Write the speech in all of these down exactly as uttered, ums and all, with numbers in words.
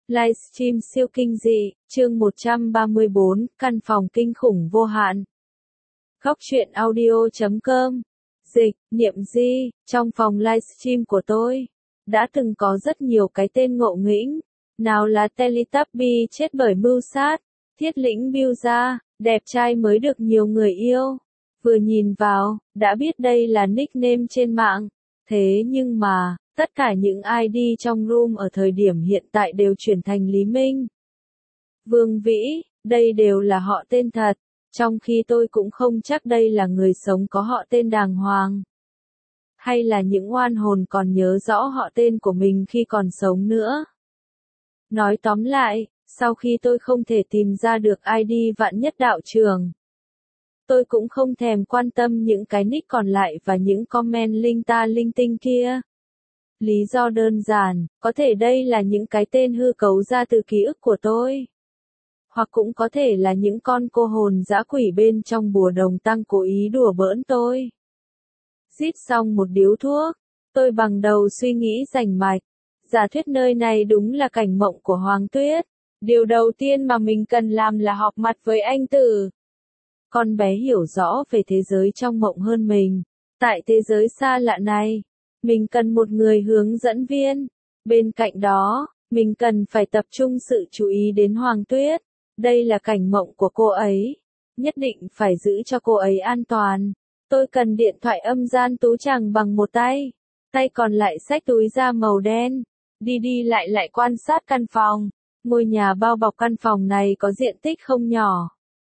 Livestream siêu kinh dị, chương một trăm ba mươi bốn, căn phòng kinh khủng vô hạn. Góc truyện audio chấm com. Dịch, Niệm Di, trong phòng livestream của tôi, đã từng có rất nhiều cái tên ngộ nghĩnh. Nào là Teletubby chết bởi mưu sát, Thiết Lĩnh Biêu Gia, đẹp trai mới được nhiều người yêu. Vừa nhìn vào, đã biết đây là nickname trên mạng. Thế nhưng mà, tất cả những i đê trong room ở thời điểm hiện tại đều chuyển thành Lý Minh, Vương Vĩ, đây đều là họ tên thật, trong khi tôi cũng không chắc đây là người sống có họ tên đàng hoàng. Hay là những oan hồn còn nhớ rõ họ tên của mình khi còn sống nữa. Nói tóm lại, sau khi tôi không thể tìm ra được i đê Vạn Nhất Đạo Trường, tôi cũng không thèm quan tâm những cái nick còn lại và những comment linh ta linh tinh kia. Lý do đơn giản, có thể đây là những cái tên hư cấu ra từ ký ức của tôi. Hoặc cũng có thể là những con cô hồn dã quỷ bên trong bùa đồng tăng cố ý đùa bỡn tôi. Rít xong một điếu thuốc, tôi bằng đầu suy nghĩ rành mạch. Giả thuyết nơi này đúng là cảnh mộng của Hoàng Tuyết. Điều đầu tiên mà mình cần làm là họp mặt với anh Tử. Con bé hiểu rõ về thế giới trong mộng hơn mình. Tại thế giới xa lạ này, mình cần một người hướng dẫn viên. Bên cạnh đó, mình cần phải tập trung sự chú ý đến Hoàng Tuyết. Đây là cảnh mộng của cô ấy. Nhất định phải giữ cho cô ấy an toàn. Tôi cần điện thoại âm gian tú chàng bằng một tay. Tay còn lại xách túi da màu đen. Đi đi lại lại quan sát căn phòng. Ngôi nhà bao bọc căn phòng này có diện tích không nhỏ.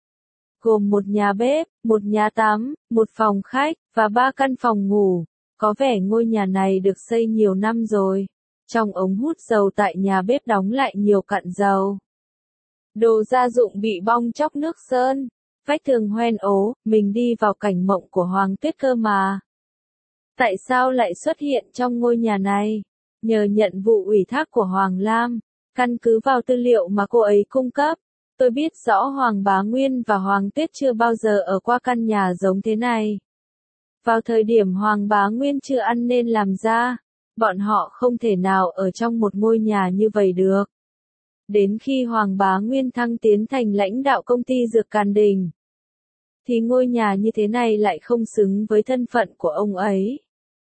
Gồm một nhà bếp, một nhà tắm, một phòng khách, và ba căn phòng ngủ. Có vẻ ngôi nhà này được xây nhiều năm rồi. Trong ống hút dầu tại nhà bếp đóng lại nhiều cặn dầu. Đồ gia dụng bị bong chóc nước sơn. Vách tường hoen ố, mình đi vào cảnh mộng của Hoàng Tuyết cơ mà. Tại sao lại xuất hiện trong ngôi nhà này? Nhờ nhận vụ ủy thác của Hoàng Lam, căn cứ vào tư liệu mà cô ấy cung cấp, tôi biết rõ Hoàng Bá Nguyên và Hoàng Tuyết chưa bao giờ ở qua căn nhà giống thế này. Vào thời điểm Hoàng Bá Nguyên chưa ăn nên làm ra, bọn họ không thể nào ở trong một ngôi nhà như vậy được. Đến khi Hoàng Bá Nguyên thăng tiến thành lãnh đạo công ty Dược Càn Đình, thì ngôi nhà như thế này lại không xứng với thân phận của ông ấy.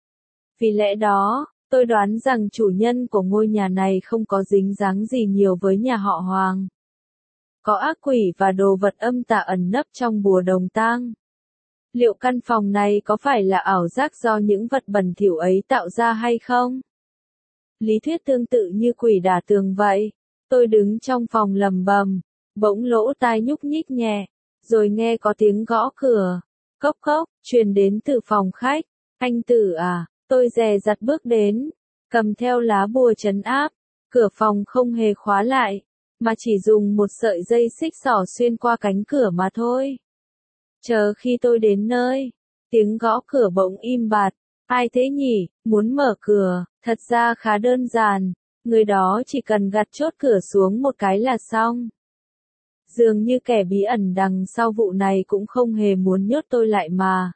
Vì lẽ đó, tôi đoán rằng chủ nhân của ngôi nhà này không có dính dáng gì nhiều với nhà họ Hoàng. Có ác quỷ và đồ vật âm tà ẩn nấp trong bùa đồng tang. Liệu căn phòng này có phải là ảo giác do những vật bẩn thỉu ấy tạo ra hay không? Lý thuyết tương tự như quỷ đả tường vậy. Tôi đứng trong phòng lầm bầm, bỗng lỗ tai nhúc nhích nhẹ, rồi nghe có tiếng gõ cửa. Cốc cốc, truyền đến từ phòng khách. Anh Tử à, tôi dè dặt bước đến, cầm theo lá bùa trấn áp. Cửa phòng không hề khóa lại, mà chỉ dùng một sợi dây xích xỏ xuyên qua cánh cửa mà thôi. Chờ khi tôi đến nơi, tiếng gõ cửa bỗng im bặt. Ai thế nhỉ, muốn mở cửa? Thật ra khá đơn giản. Người đó chỉ cần gạt chốt cửa xuống một cái là xong. Dường như kẻ bí ẩn đằng sau vụ này cũng không hề muốn nhốt tôi lại mà.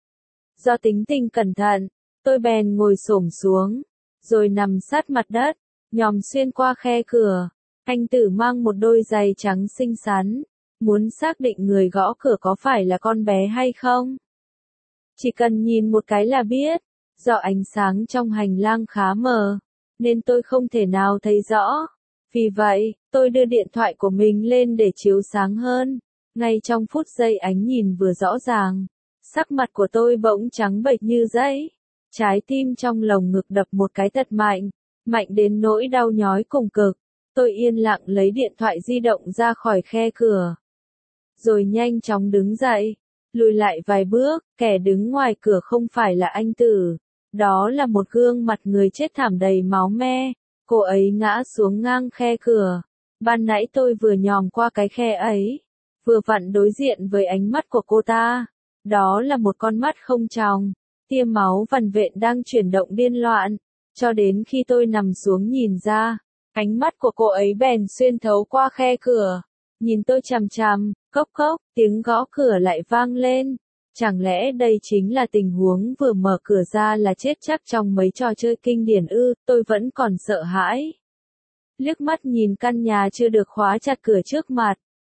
Do tính tình cẩn thận, tôi bèn ngồi xổm xuống, rồi nằm sát mặt đất, nhòm xuyên qua khe cửa. Anh Tử mang một đôi giày trắng xinh xắn, muốn xác định người gõ cửa có phải là con bé hay không. Chỉ cần nhìn một cái là biết, do ánh sáng trong hành lang khá mờ, nên tôi không thể nào thấy rõ. Vì vậy, tôi đưa điện thoại của mình lên để chiếu sáng hơn. Ngay trong phút giây ánh nhìn vừa rõ ràng, sắc mặt của tôi bỗng trắng bệch như giấy. Trái tim trong lồng ngực đập một cái thật mạnh, mạnh đến nỗi đau nhói cùng cực. Tôi yên lặng lấy điện thoại di động ra khỏi khe cửa, rồi nhanh chóng đứng dậy, lùi lại vài bước. Kẻ đứng ngoài cửa không phải là anh Tử. Đó là một gương mặt người chết thảm đầy máu me. Cô ấy ngã xuống ngang khe cửa. Ban nãy tôi vừa nhòm qua cái khe ấy, vừa vặn đối diện với ánh mắt của cô ta. Đó là một con mắt không tròng, tia máu vằn vện đang chuyển động điên loạn. Cho đến khi tôi nằm xuống nhìn ra, ánh mắt của cô ấy bèn xuyên thấu qua khe cửa, nhìn tôi chằm chằm. Cốc cốc, tiếng gõ cửa lại vang lên. Chẳng lẽ đây chính là tình huống vừa mở cửa ra là chết chắc trong mấy trò chơi kinh điển ư? Tôi vẫn còn sợ hãi. liếc mắt nhìn căn nhà chưa được khóa chặt cửa trước mặt.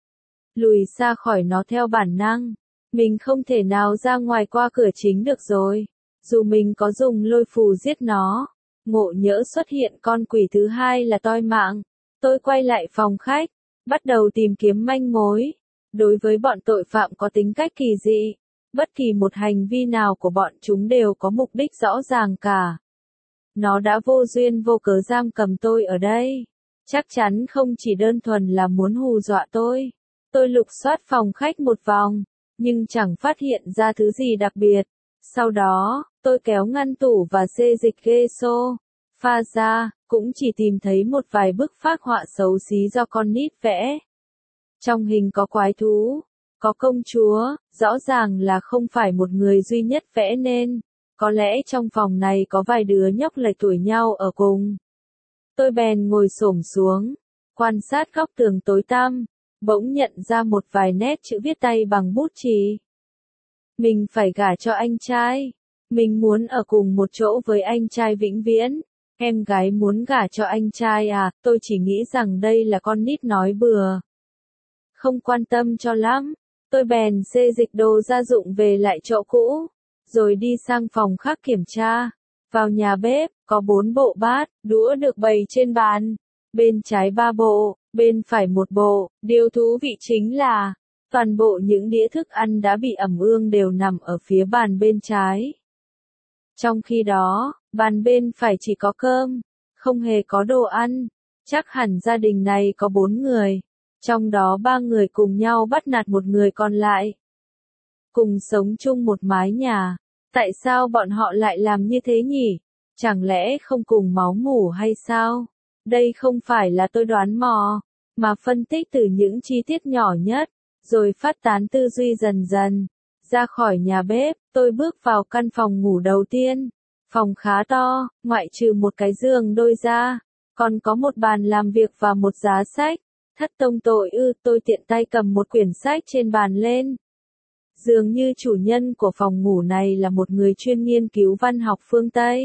Lùi xa khỏi nó theo bản năng. Mình không thể nào ra ngoài qua cửa chính được rồi. Dù mình có dùng lôi phù giết nó. Ngộ nhỡ xuất hiện con quỷ thứ hai là toi mạng. Tôi quay lại phòng khách, bắt đầu tìm kiếm manh mối. Đối với bọn tội phạm có tính cách kỳ dị, bất kỳ một hành vi nào của bọn chúng đều có mục đích rõ ràng cả. Nó đã vô duyên vô cớ giam cầm tôi ở đây. Chắc chắn không chỉ đơn thuần là muốn hù dọa tôi. Tôi lục soát phòng khách một vòng, nhưng chẳng phát hiện ra thứ gì đặc biệt. Sau đó, tôi kéo ngăn tủ và xê dịch ghê xô pha ra, cũng chỉ tìm thấy một vài bức phác họa xấu xí do con nít vẽ. Trong hình có quái thú, có công chúa, rõ ràng là không phải một người duy nhất vẽ nên. Có lẽ trong phòng này có vài đứa nhóc lệch tuổi nhau ở cùng. Tôi bèn ngồi xổm xuống, quan sát góc tường tối tăm, bỗng nhận ra một vài nét chữ viết tay bằng bút chì. Mình phải gả cho anh trai. Mình muốn ở cùng một chỗ với anh trai vĩnh viễn. Em gái muốn gả cho anh trai à, tôi chỉ nghĩ rằng đây là con nít nói bừa. Không quan tâm cho lắm, tôi bèn xê dịch đồ gia dụng về lại chỗ cũ, rồi đi sang phòng khác kiểm tra. Vào nhà bếp, có bốn bộ bát, đũa được bày trên bàn. Bên trái ba bộ, bên phải một bộ. Điều thú vị chính là, toàn bộ những đĩa thức ăn đã bị ẩm ương đều nằm ở phía bàn bên trái. Trong khi đó, bàn bên phải chỉ có cơm, không hề có đồ ăn. Chắc hẳn gia đình này có bốn người, trong đó ba người cùng nhau bắt nạt một người còn lại. Cùng sống chung một mái nhà, tại sao bọn họ lại làm như thế nhỉ? Chẳng lẽ không cùng máu mủ hay sao? Đây không phải là tôi đoán mò, mà phân tích từ những chi tiết nhỏ nhất, rồi phát tán tư duy dần dần. Ra khỏi nhà bếp, tôi bước vào căn phòng ngủ đầu tiên. Phòng khá to, ngoại trừ một cái giường đôi ra, còn có một bàn làm việc và một giá sách. Thất tông tội ư, tôi tiện tay cầm một quyển sách trên bàn lên. Dường như chủ nhân của phòng ngủ này là một người chuyên nghiên cứu văn học phương Tây.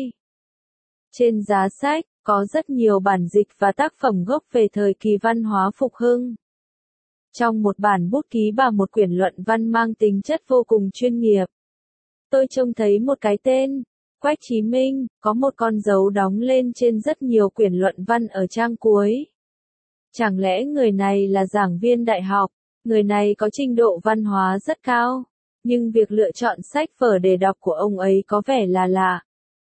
Trên giá sách, có rất nhiều bản dịch và tác phẩm gốc về thời kỳ văn hóa phục hưng. Trong một bản bút ký và một quyển luận văn mang tính chất vô cùng chuyên nghiệp. Tôi trông thấy một cái tên, Quách Chí Minh, có một con dấu đóng lên trên rất nhiều quyển luận văn ở trang cuối. Chẳng lẽ người này là giảng viên đại học, người này có trình độ văn hóa rất cao, nhưng việc lựa chọn sách vở để đọc của ông ấy có vẻ là lạ.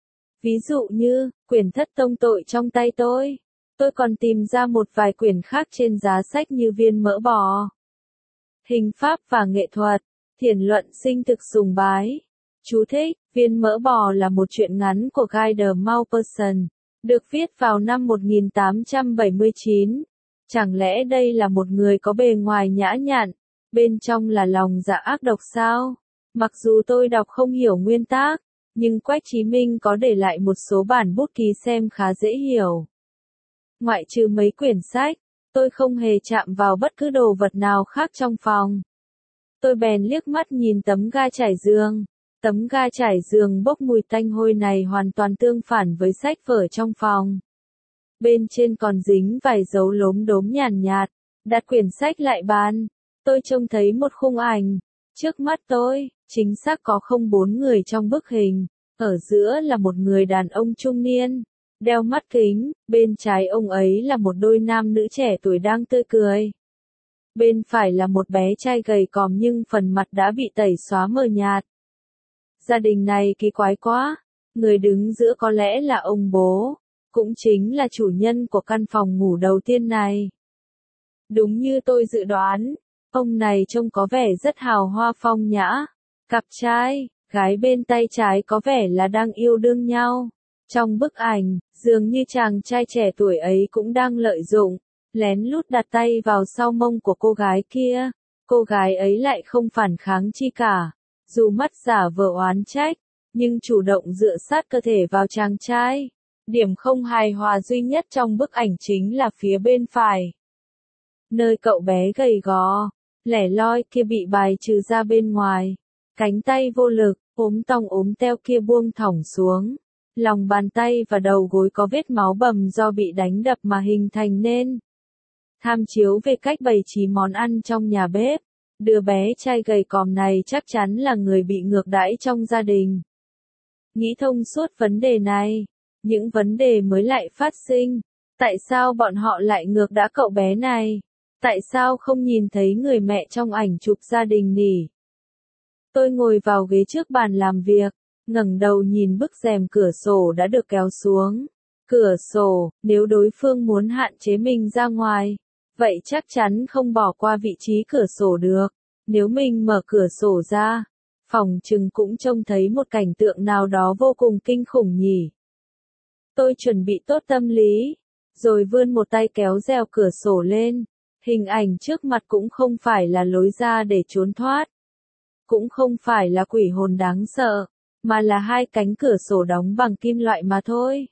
Ví dụ như, quyển Thất Tông Tội trong tay tôi. Tôi còn tìm ra một vài quyển khác trên giá sách như Viên Mỡ Bò, Hình pháp và nghệ thuật, Thiển luận sinh thực sùng bái. Chú thích, Viên Mỡ Bò là một truyện ngắn của Guy de Maupassant, được viết vào năm một nghìn tám trăm bảy mươi chín. Chẳng lẽ đây là một người có bề ngoài nhã nhặn, bên trong là lòng dạ ác độc sao? Mặc dù tôi đọc không hiểu nguyên tác, nhưng Quách Chí Minh có để lại một số bản bút ký xem khá dễ hiểu. Ngoại trừ mấy quyển sách, tôi không hề chạm vào bất cứ đồ vật nào khác trong phòng. Tôi bèn liếc mắt nhìn tấm ga trải giường. Tấm ga trải giường bốc mùi tanh hôi này hoàn toàn tương phản với sách vở trong phòng. Bên trên còn dính vài dấu lốm đốm nhàn nhạt, đặt quyển sách lại bàn. Tôi trông thấy một khung ảnh. Trước mắt tôi, chính xác có không bốn người trong bức hình. Ở giữa là một người đàn ông trung niên, đeo mắt kính, bên trái ông ấy là một đôi nam nữ trẻ tuổi đang tươi cười. Bên phải là một bé trai gầy còm nhưng phần mặt đã bị tẩy xóa mờ nhạt. Gia đình này kỳ quái quá, người đứng giữa có lẽ là ông bố, cũng chính là chủ nhân của căn phòng ngủ đầu tiên này. Đúng như tôi dự đoán, ông này trông có vẻ rất hào hoa phong nhã. Cặp trai, gái bên tay trái có vẻ là đang yêu đương nhau. Trong bức ảnh, dường như chàng trai trẻ tuổi ấy cũng đang lợi dụng, lén lút đặt tay vào sau mông của cô gái kia. Cô gái ấy lại không phản kháng chi cả, dù mắt giả vờ oán trách, nhưng chủ động dựa sát cơ thể vào chàng trai. Điểm không hài hòa duy nhất trong bức ảnh chính là phía bên phải, nơi cậu bé gầy gò, lẻ loi kia bị bài trừ ra bên ngoài. Cánh tay vô lực, ốm tong ốm teo kia buông thõng xuống. lòng bàn tay và đầu gối có vết máu bầm do bị đánh đập mà hình thành nên. Tham chiếu về cách bày trí món ăn trong nhà bếp, đứa bé trai gầy còm này chắc chắn là người bị ngược đãi trong gia đình. Nghĩ thông suốt vấn đề này, những vấn đề mới lại phát sinh. Tại sao bọn họ lại ngược đãi cậu bé này? Tại sao không nhìn thấy người mẹ trong ảnh chụp gia đình nhỉ? Tôi ngồi vào ghế trước bàn làm việc, ngẩng đầu nhìn bức rèm cửa sổ đã được kéo xuống. Cửa sổ, nếu đối phương muốn hạn chế mình ra ngoài, vậy chắc chắn không bỏ qua vị trí cửa sổ được. Nếu mình mở cửa sổ ra, phòng chừng cũng trông thấy một cảnh tượng nào đó vô cùng kinh khủng nhỉ. Tôi chuẩn bị tốt tâm lý, rồi vươn một tay kéo rèo cửa sổ lên. Hình ảnh trước mặt cũng không phải là lối ra để trốn thoát. Cũng không phải là quỷ hồn đáng sợ, mà là hai cánh cửa sổ đóng bằng kim loại mà thôi.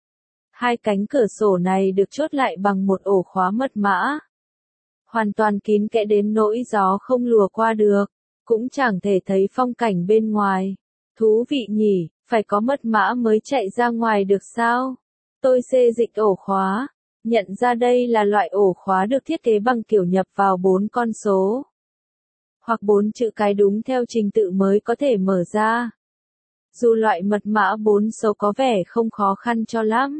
Hai cánh cửa sổ này được chốt lại bằng một ổ khóa mật mã. Hoàn toàn kín kẽ đến nỗi gió không lùa qua được, cũng chẳng thể thấy phong cảnh bên ngoài. Thú vị nhỉ, phải có mật mã mới chạy ra ngoài được sao? Tôi xê dịch ổ khóa, nhận ra đây là loại ổ khóa được thiết kế bằng kiểu nhập vào bốn con số. Hoặc bốn chữ cái đúng theo trình tự mới có thể mở ra. Dù loại mật mã bốn số có vẻ không khó khăn cho lắm.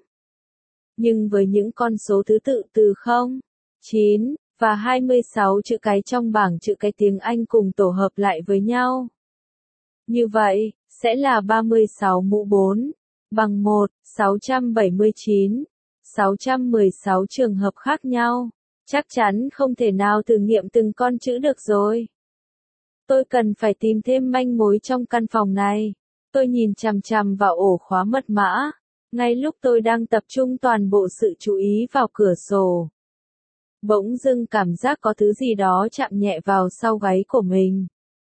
Nhưng với những con số thứ tự từ không, chín, và hai mươi sáu chữ cái trong bảng chữ cái tiếng Anh cùng tổ hợp lại với nhau. Như vậy, sẽ là ba mươi sáu mũ bốn, bằng một, sáu trăm bảy mươi chín, sáu trăm mười sáu trường hợp khác nhau. Chắc chắn không thể nào thử nghiệm từng con chữ được rồi. Tôi cần phải tìm thêm manh mối trong căn phòng này. Tôi nhìn chằm chằm vào ổ khóa mật mã, ngay lúc tôi đang tập trung toàn bộ sự chú ý vào cửa sổ. Bỗng dưng cảm giác có thứ gì đó chạm nhẹ vào sau gáy của mình.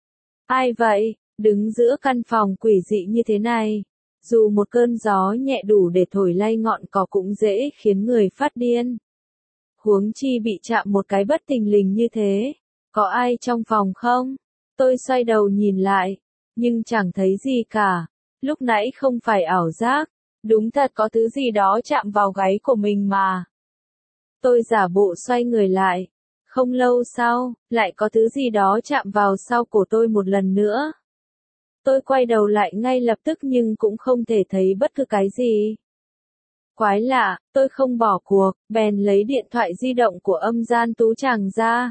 Ai vậy, đứng giữa căn phòng quỷ dị như thế này? Dù một cơn gió nhẹ đủ để thổi lay ngọn cỏ cũng dễ khiến người phát điên. Huống chi bị chạm một cái bất thình lình như thế. Có ai trong phòng không? Tôi xoay đầu nhìn lại, nhưng chẳng thấy gì cả. Lúc nãy không phải ảo giác, đúng thật có thứ gì đó chạm vào gáy của mình mà. Tôi giả bộ xoay người lại. Không lâu sau, lại có thứ gì đó chạm vào sau cổ tôi một lần nữa. Tôi quay đầu lại ngay lập tức nhưng cũng không thể thấy bất cứ cái gì. Quái lạ, tôi không bỏ cuộc, bèn lấy điện thoại di động của âm gian tú chàng ra.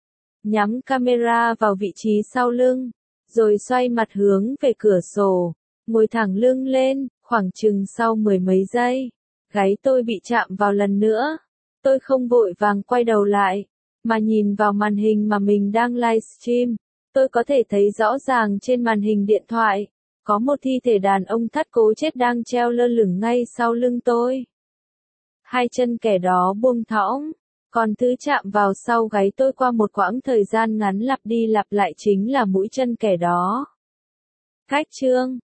Nhắm camera vào vị trí sau lưng, rồi xoay mặt hướng về cửa sổ, ngồi thẳng lưng lên, khoảng chừng sau mười mấy giây. Gáy tôi bị chạm vào lần nữa. Tôi không vội vàng quay đầu lại, mà nhìn vào màn hình mà mình đang livestream. Tôi có thể thấy rõ ràng trên màn hình điện thoại, có một thi thể đàn ông thắt cố chết đang treo lơ lửng ngay sau lưng tôi. Hai chân kẻ đó buông thõng, còn thứ chạm vào sau gáy tôi qua một quãng thời gian ngắn lặp đi lặp lại chính là mũi chân kẻ đó. Cách chương